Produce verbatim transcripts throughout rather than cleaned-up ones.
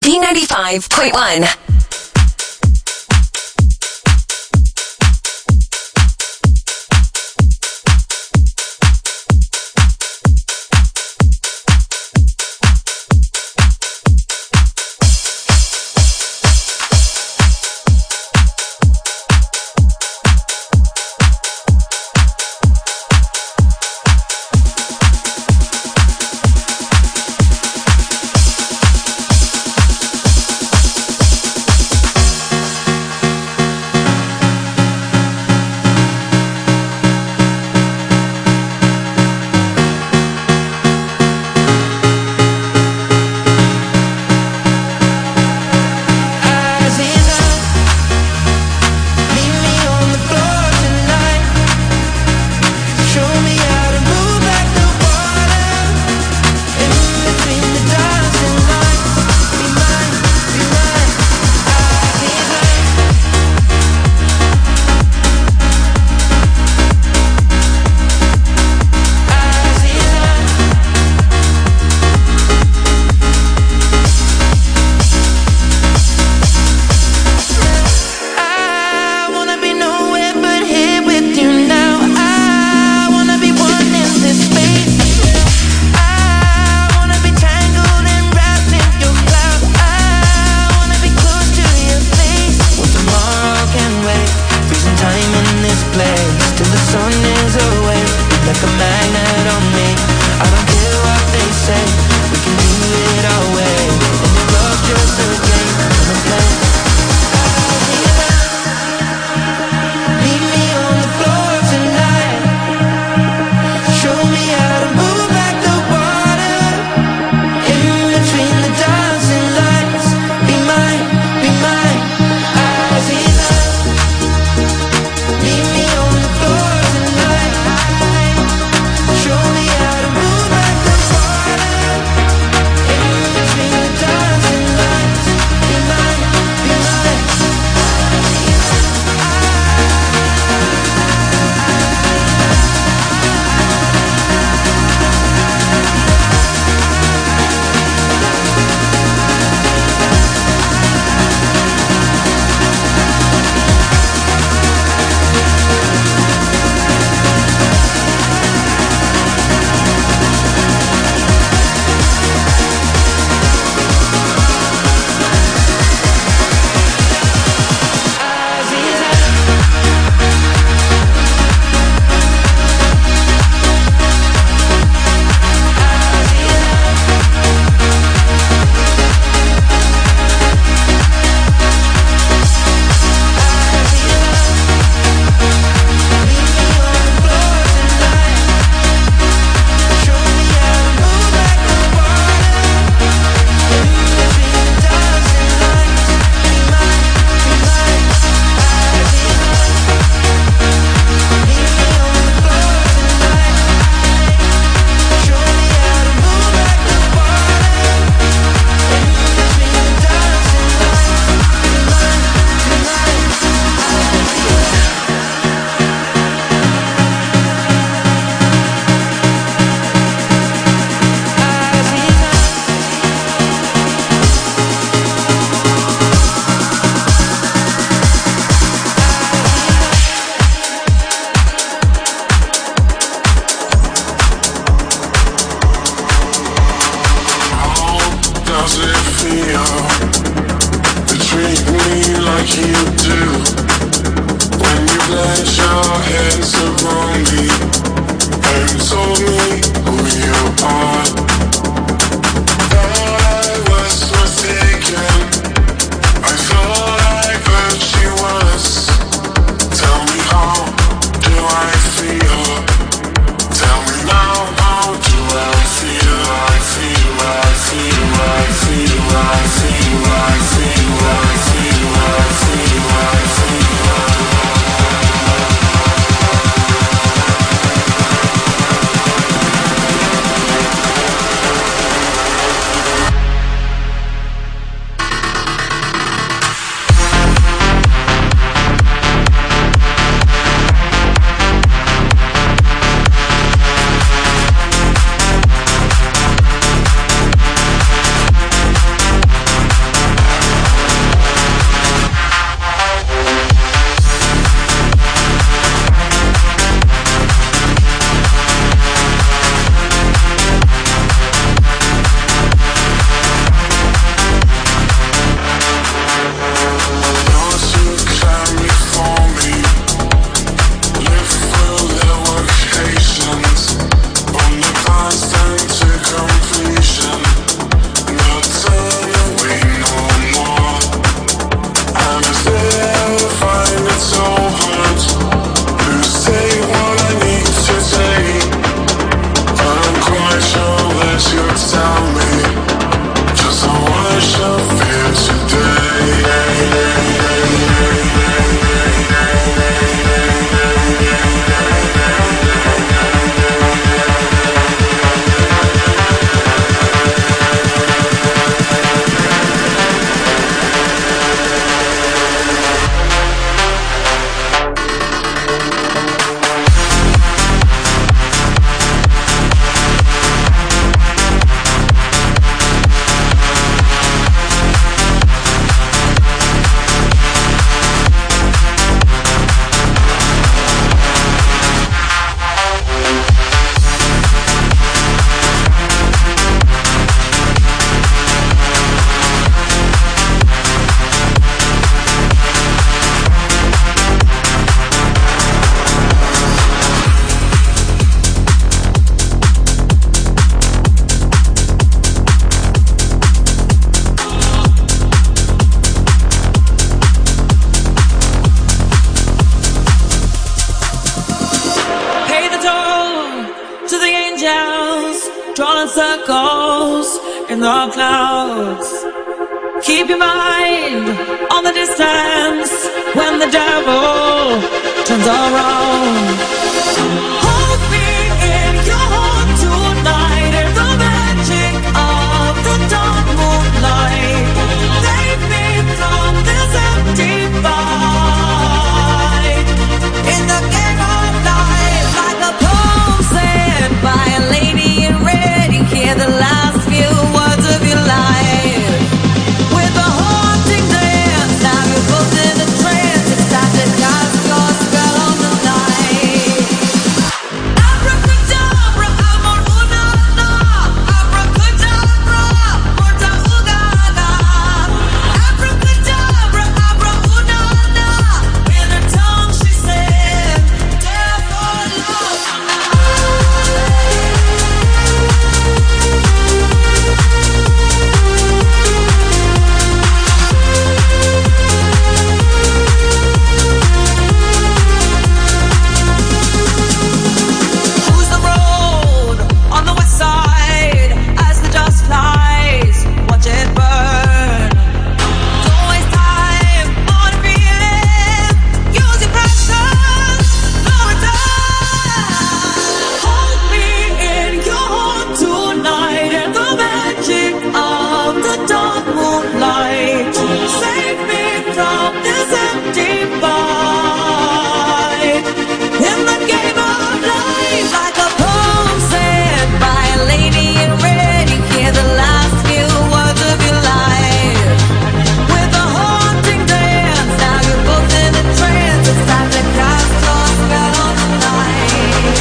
B ninety-five point one. the clouds. Keep your mind on the distance when the devil turns around. Hold me in your heart tonight in the magic of the dark moonlight. Save me from this empty fight. In the game of life, like a poem said by a lady in red, you hear the last few words of your life. With a haunting dance, now you're both in a trance. It's time to cast your spell on the night. Abracadabra, amor, una, na. Abracadabra, morta, ugaga. Abracadabra, abra, una, na. In her tongue she said, death or love. Who's the road on the west side as the dust flies? Watch it burn. Don't waste time on a feeling. Use your passion, no return. Hold me in your heart tonight in the magic of the dark moonlight. Save me from this empty fight. In the game of life, like a poem said by a lady in red, you hear the last few words of your life. With a haunting dance, now you're both in a trance. It's time to cast your spell on the night.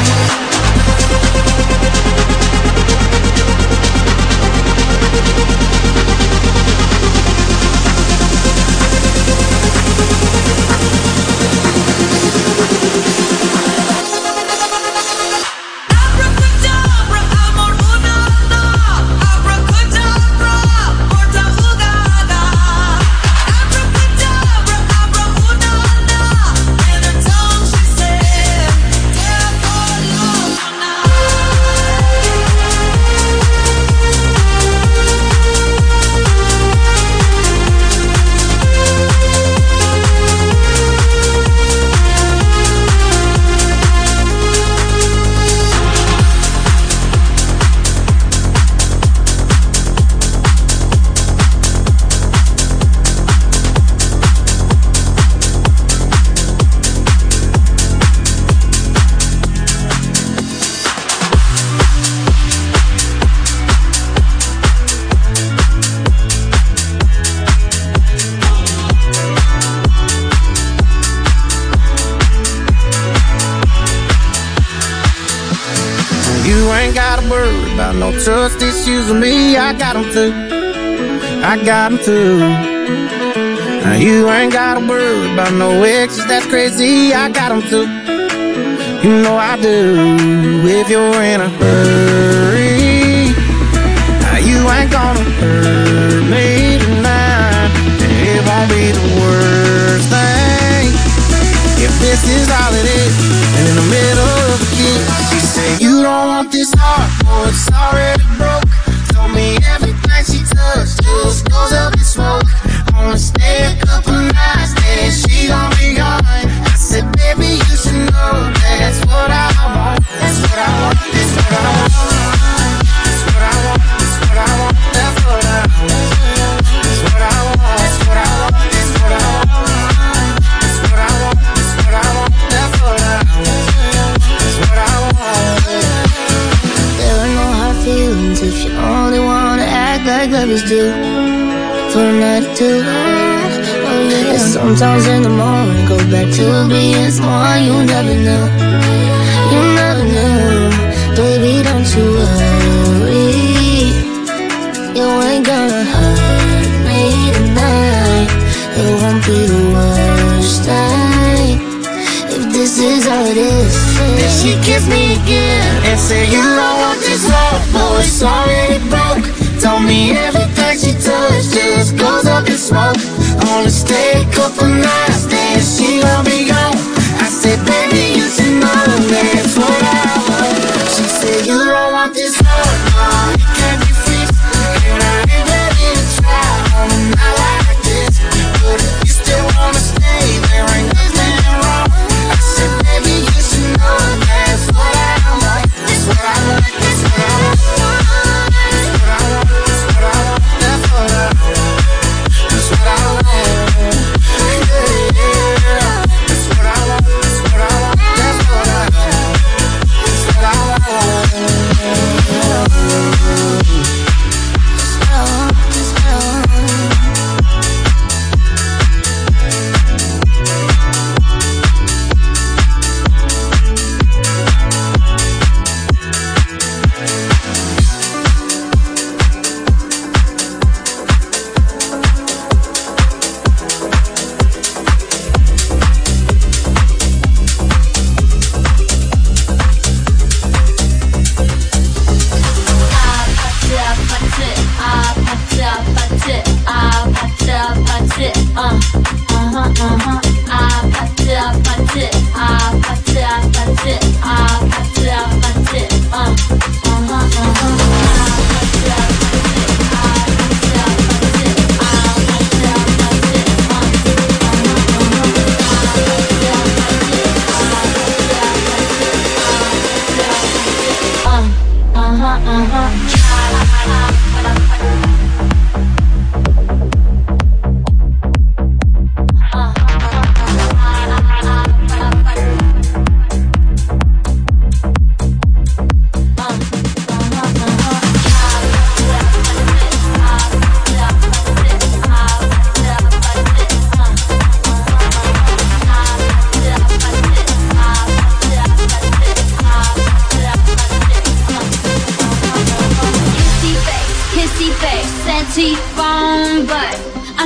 Abracadabra, amor, una, na. Abracadabra, morta, ugaga. Abracadabra, abra, una, na. In her tongue she said, death or love You ain't gotta worry about no trust issues with me. I got them too. I got them too. Now you ain't gotta worry about no exes, that's crazy. I got them too. You know I do. If you're in a hurry, now you ain't gonna hurt me tonight. It won't be the worst thing if this is all it is. And in the middle of the kiss, she said, you don't want this heart, boy, it's already broke. Told me everything she touched just goes up in smoke. Wanna stay a couple nights, then she gon' be gone. I said, baby, you should know that's what I want. That's what I want, that's what I want. That's what I want, that's what I want. That's what I want. That's what I want, that's what I want. That's what I want. That's what I want, that's what I want. That's what I want. That's what I want. There are no hard feelings if you only wanna act like lovers do. For a night or two, oh yeah. And sometimes in the morning, go back to being someone you never knew. You never knew, baby, don't you worry. You ain't gonna hurt me tonight. It won't be the worst thing if this is all it is. Then she kissed me again and said, you don't want this love, boy, it's already broke. Told me everything she touched just goes up in smoke. I wanna stay a couple nights, then she gon' be gone. I said, baby, you should know that's what I want. She said, you don't want this love, no, it can't be fixed.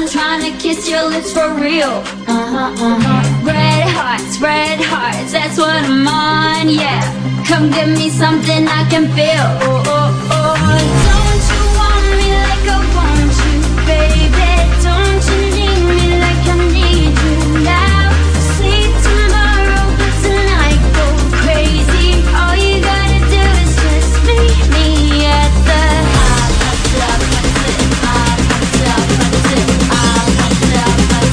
I'm trying to kiss your lips for real. Uh-huh, uh-huh. Red hearts, red hearts, that's what I'm on, yeah. Come give me something I can feel. Oh, oh, oh. Don't you want me like I want you, baby? Don't you need me like I need you now? Sleep tomorrow, but tonight go crazy. All you gotta do is just meet me at the hot club, hot club, hot club, hot club, hot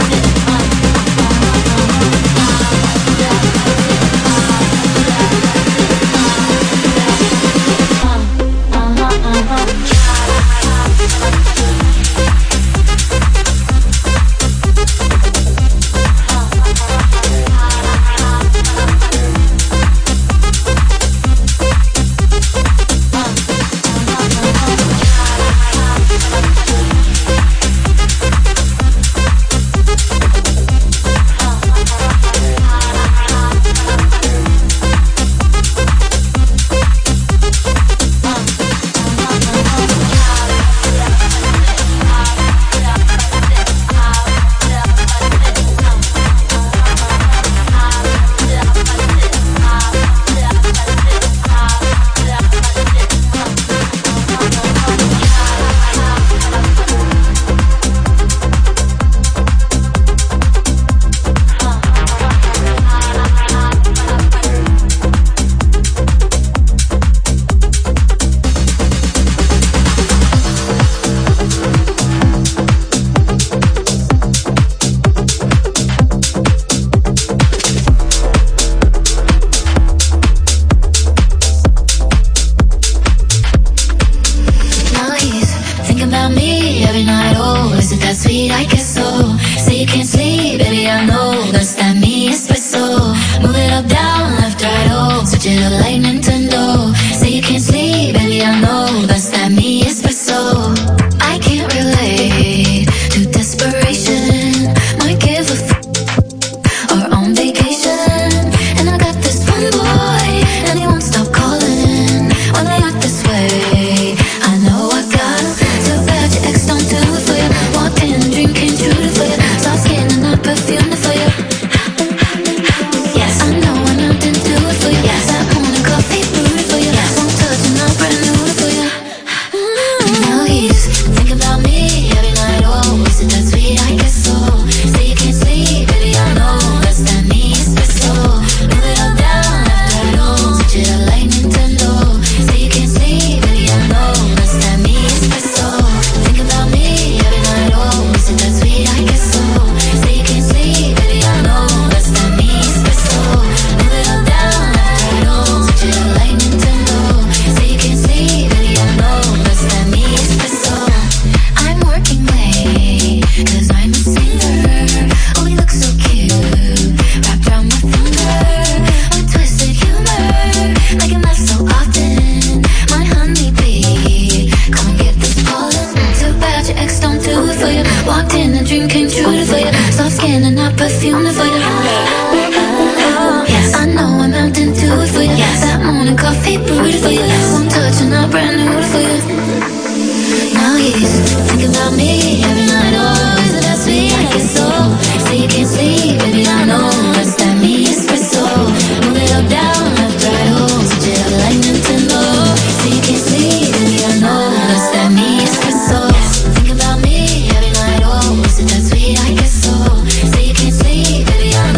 Baby, I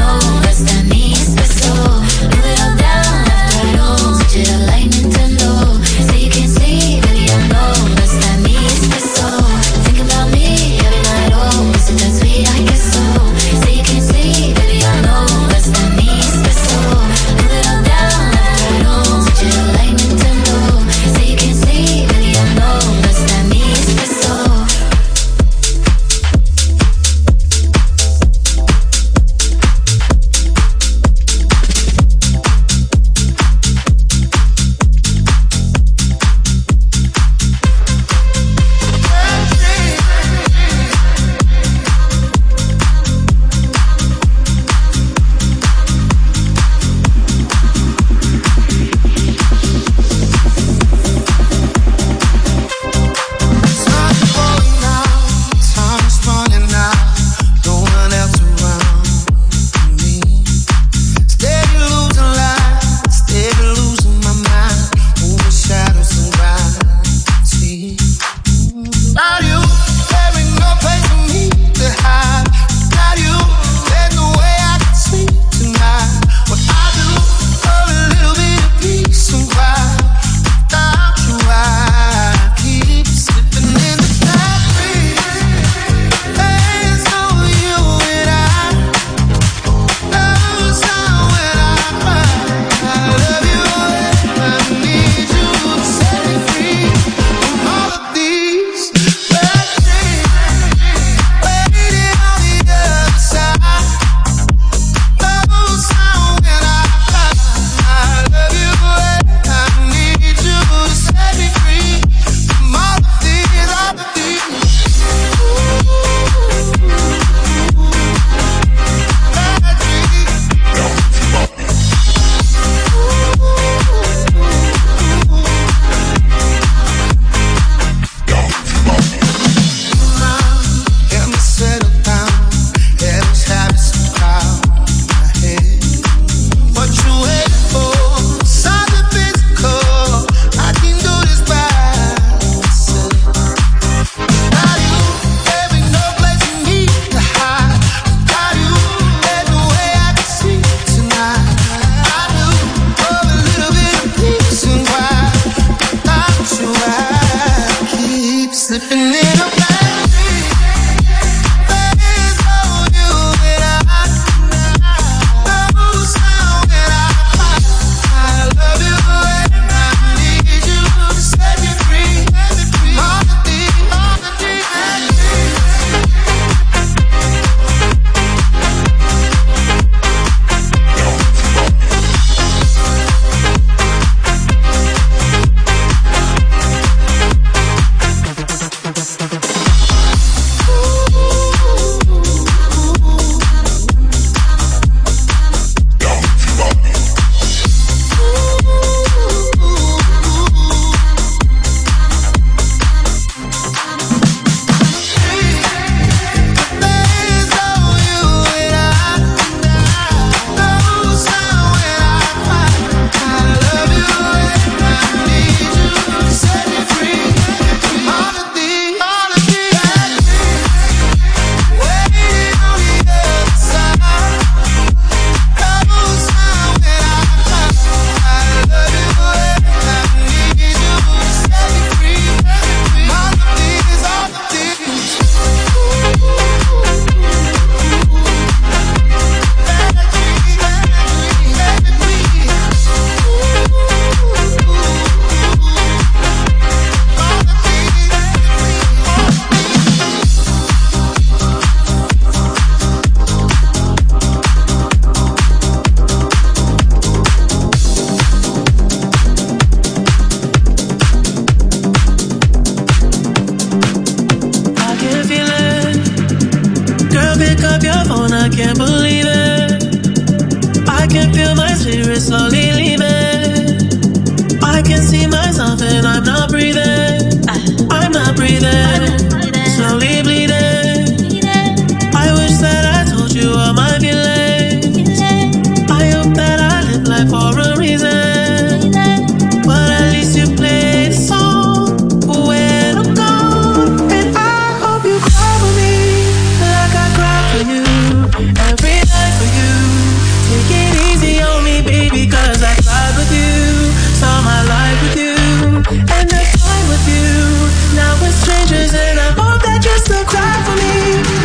phone, I can't believe it. I can feel my spirit slowly leaving. I can see myself and I'm not breathing. I'm not breathing, slowly bleeding. I wish that I told you all my feelings. I hope that I live life for a reason. But at least you play the song when I'm gone. And I hope you cry for me like I cry for you every night for you. Take it easy on me, baby, cause I cried with you, saw my life with you, and I fine with you. Now we're strangers and I hope that you still cry for me.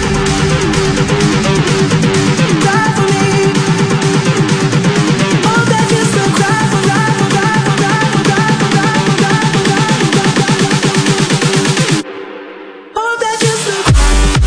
Cry for me. Hope that you still cry for, cry for, cry for, cry for, cry for, cry for, cry for, cry for, cry for. Hope that you still cry.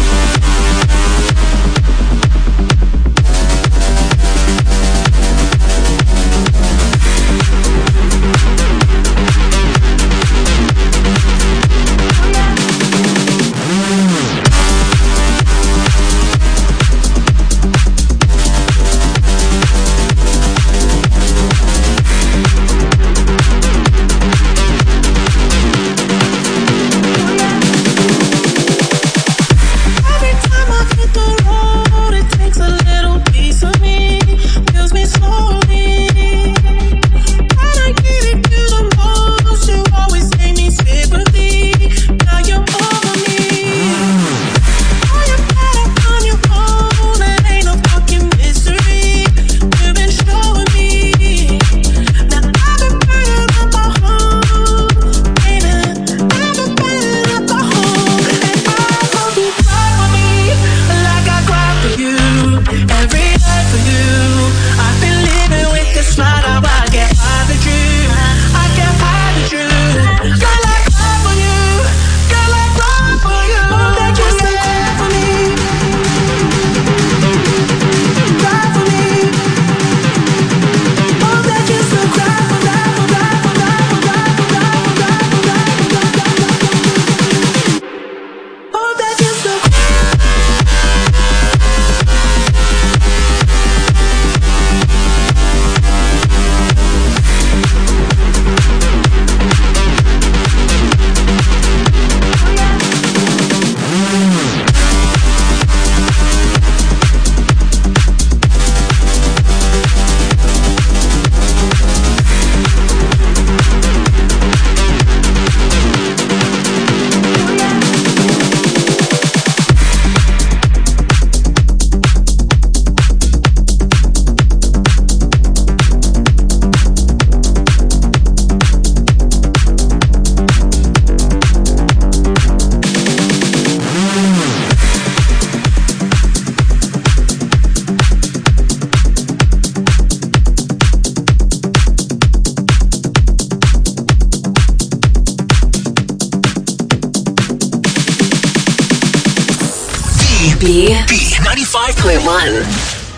Every time I hit the road, it takes a little piece of me, kills me slowly. When I get it to the most, you always make me sympathy. Now you're over me. Oh, you're better on your own, it ain't no fucking mystery. You've been showing me that I've been burning up my home, baby. I've been burning up my home, and I hope you cry for me like I cry for you every night for you. I've been living with this smile, I can't hide the truth. I can't hide the truth. Girl, I cry for you. Girl, I cry for you. Hope that you still cry for me. Cry for me. Hope that you still cry for, cry for, cry for, cry for, cry for, cry for, cry for, cry for, cry for. Hope that you still cry. B ninety-five point one.